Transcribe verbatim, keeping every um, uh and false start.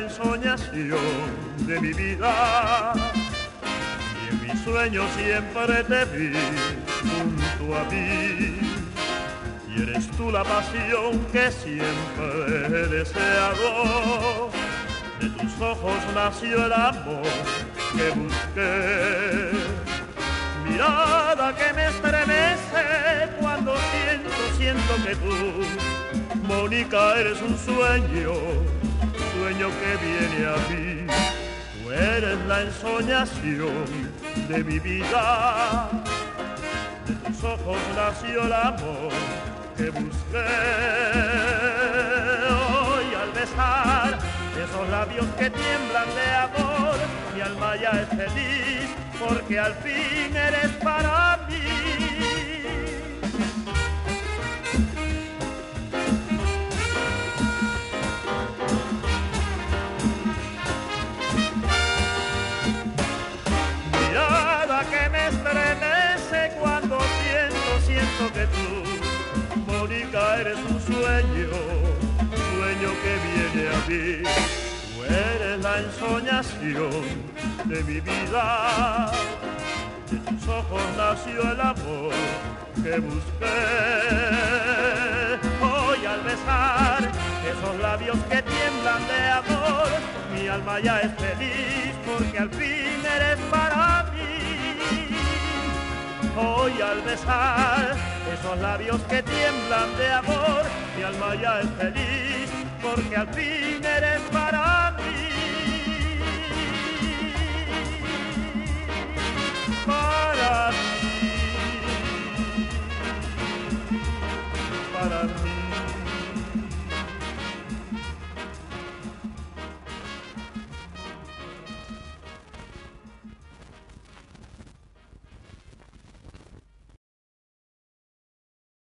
ensoñación de mi vida. Y en mis sueños siempre te vi junto a mí. Y eres tú la pasión que siempre he deseado. De tus ojos nació el amor que busqué. Mirada que me estremece cuando siento, siento que tú, Mónica, eres un sueño, sueño que viene a mí. Tú eres la ensoñación de mi vida. De tus ojos nació el amor que busqué. Hoy al besar esos labios que tiemblan de amor, mi alma ya es feliz porque al fin eres para mí. Mirada que me estremece cuando siento, siento que tú, Mónica, eres un sueño, sueño que viene a mí. Tú eres la ensoñación de mi vida. De tus ojos nació el amor que busqué. Hoy al besar esos labios que tiemblan de amor, mi alma ya es feliz porque al fin eres para mí. Hoy al besar esos labios que tiemblan de amor, mi alma ya es feliz porque al fin eres para mí. Para mí, para mí.